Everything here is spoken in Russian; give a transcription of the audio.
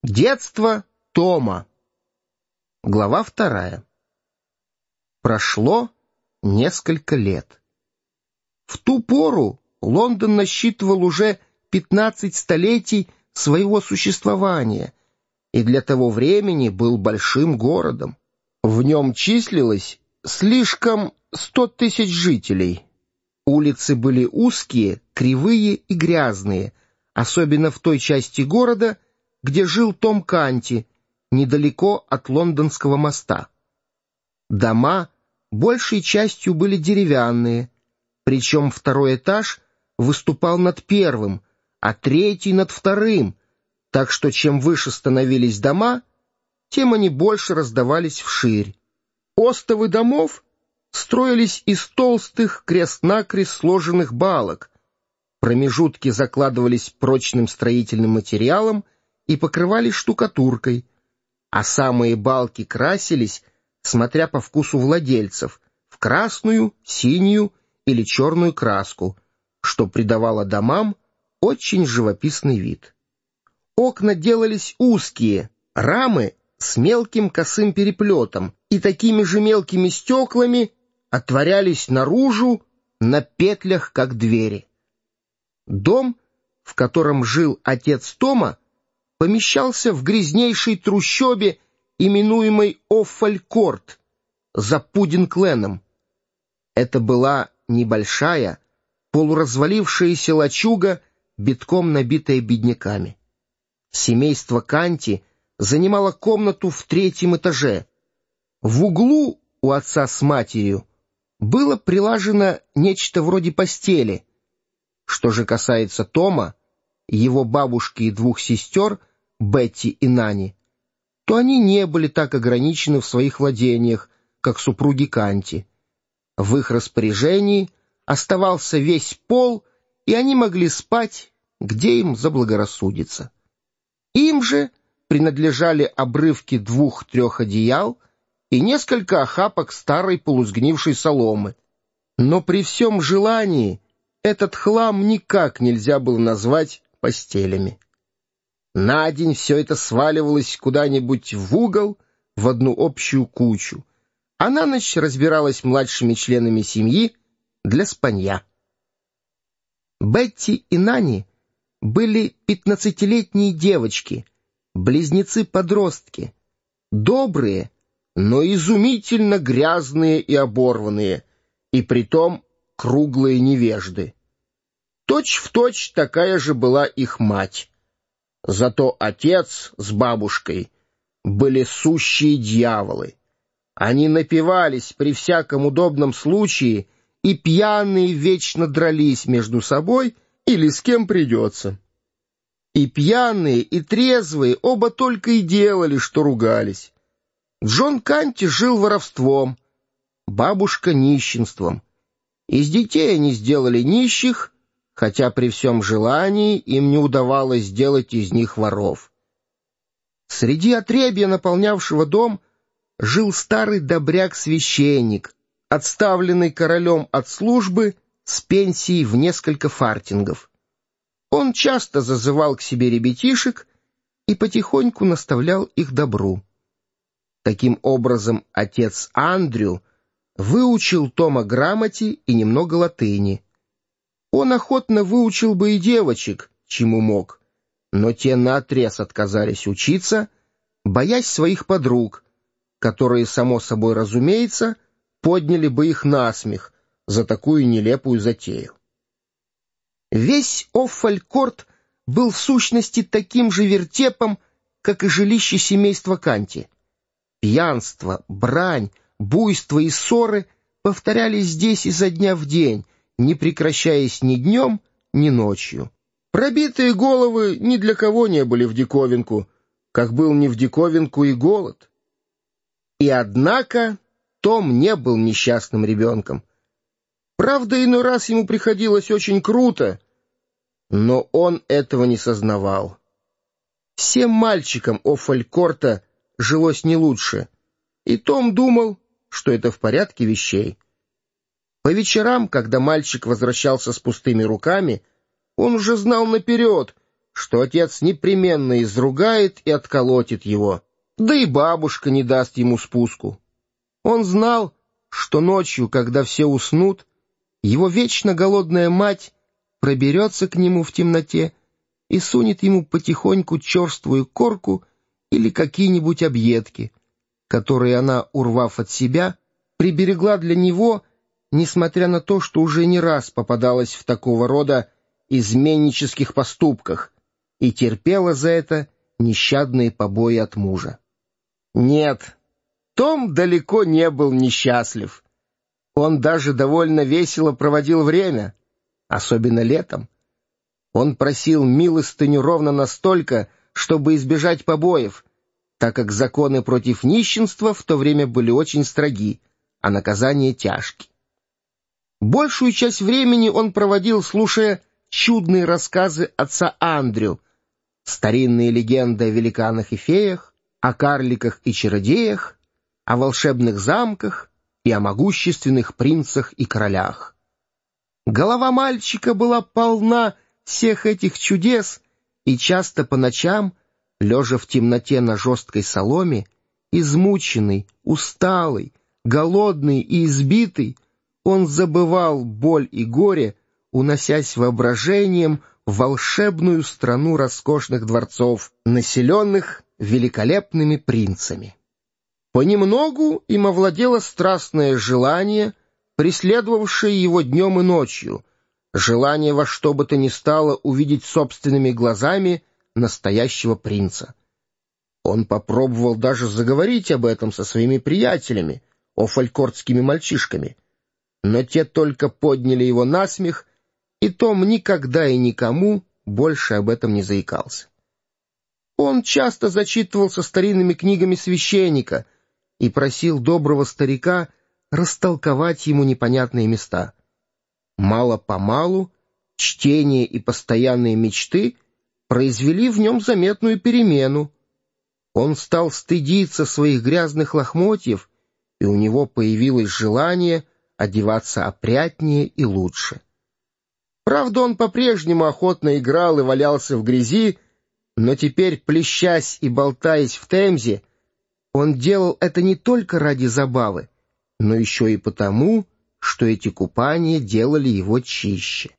Детство Тома. Глава 2. Прошло несколько лет. В ту пору Лондон насчитывал уже 15 столетий своего существования и для того времени был большим городом. В нем числилось слишком 100 тысяч жителей. Улицы были узкие, кривые и грязные, особенно в той части города, где жил Том Канти, недалеко от Лондонского моста. Дома большей частью были деревянные, причем второй этаж выступал над первым, а третий над вторым, так что чем выше становились дома, тем они больше раздавались вширь. Остовы домов строились из толстых крест-накрест сложенных балок, промежутки закладывались прочным строительным материалом и покрывались штукатуркой, а самые балки красились, смотря по вкусу владельцев, в красную, синюю или черную краску, что придавало домам очень живописный вид. Окна делались узкие, рамы с мелким косым переплетом и такими же мелкими стеклами отворялись наружу на петлях, как двери. Дом, в котором жил отец Тома, помещался в грязнейшей трущобе, именуемой Оффалькорт, за Пудинг-Леном. Это была небольшая, полуразвалившаяся лачуга, битком набитая бедняками. Семейство Канти занимало комнату в 3-м этаже. В углу у отца с матерью было прилажено нечто вроде постели. Что же касается Тома, его бабушки и 2 сестер, Бетти и Нани, то они не были так ограничены в своих владениях, как супруги Канти. В их распоряжении оставался весь пол, и они могли спать, где им заблагорассудится. Им же принадлежали обрывки 2-3 одеял и несколько охапок старой полусгнившей соломы. Но при всем желании этот хлам никак нельзя было назвать постелями. На день все это сваливалось куда-нибудь в угол, в одну общую кучу, а на ночь разбиралось младшими членами семьи для спанья. Бетти и Нани были 15-летние девочки, близнецы-подростки, добрые, но изумительно грязные и оборванные, и притом круглые невежды. Точь-в-точь такая же была их мать. Зато отец с бабушкой были сущие дьяволы. Они напивались при всяком удобном случае, и пьяные вечно дрались между собой или с кем придется. И пьяные, и трезвые оба только и делали, что ругались. Джон Канти жил воровством, бабушка — нищенством. Из детей они сделали нищих, хотя при всем желании им не удавалось сделать из них воров. Среди отребья, наполнявшего дом, жил старый добряк-священник, отставленный королем от службы с пенсией в несколько фартингов. Он часто зазывал к себе ребятишек и потихоньку наставлял их добру. Таким образом, отец Андрю выучил Тома грамоте и немного латыни. Он охотно выучил бы и девочек, чему мог, но те наотрез отказались учиться, боясь своих подруг, которые, само собой разумеется, подняли бы их на смех за такую нелепую затею. Весь Оффалькорт был в сущности таким же вертепом, как и жилище семейства Канти. Пьянство, брань, буйство и ссоры повторялись здесь изо дня в день, не прекращаясь ни днем, ни ночью. Пробитые головы ни для кого не были в диковинку, как был не в диковинку и голод. И однако Том не был несчастным ребенком. Правда, иной раз ему приходилось очень круто, но он этого не сознавал. Всем мальчикам Оффалькорта жилось не лучше, и Том думал, что это в порядке вещей. По вечерам, когда мальчик возвращался с пустыми руками, он уже знал наперед, что отец непременно изругает и отколотит его, да и бабушка не даст ему спуску. Он знал, что ночью, когда все уснут, его вечно голодная мать проберется к нему в темноте и сунет ему потихоньку черствую корку или какие-нибудь объедки, которые она, урвав от себя, приберегла для него, несмотря на то, что уже не раз попадалась в такого рода изменнических поступках и терпела за это нещадные побои от мужа. Нет, Том далеко не был несчастлив. Он даже довольно весело проводил время, особенно летом. Он просил милостыню ровно настолько, чтобы избежать побоев, так как законы против нищенства в то время были очень строги, а наказания тяжкие. Большую часть времени он проводил, слушая чудные рассказы отца Андрю, старинные легенды о великанах и феях, о карликах и чародеях, о волшебных замках и о могущественных принцах и королях. Голова мальчика была полна всех этих чудес, и часто по ночам, лежа в темноте на жесткой соломе, измученный, усталый, голодный и избитый, он забывал боль и горе, уносясь воображением в волшебную страну роскошных дворцов, населенных великолепными принцами. Понемногу им овладело страстное желание, преследовавшее его днем и ночью, желание во что бы то ни стало увидеть собственными глазами настоящего принца. Он попробовал даже заговорить об этом со своими приятелями, офалькортскими мальчишками, но те только подняли его на смех, и Том никогда и никому больше об этом не заикался. Он часто зачитывался старинными книгами священника и просил доброго старика растолковать ему непонятные места. Мало-помалу чтение и постоянные мечты произвели в нем заметную перемену. Он стал стыдиться своих грязных лохмотьев, и у него появилось желание одеваться опрятнее и лучше. Правда, он по-прежнему охотно играл и валялся в грязи, но теперь, плещась и болтаясь в Темзе, он делал это не только ради забавы, но еще и потому, что эти купания делали его чище.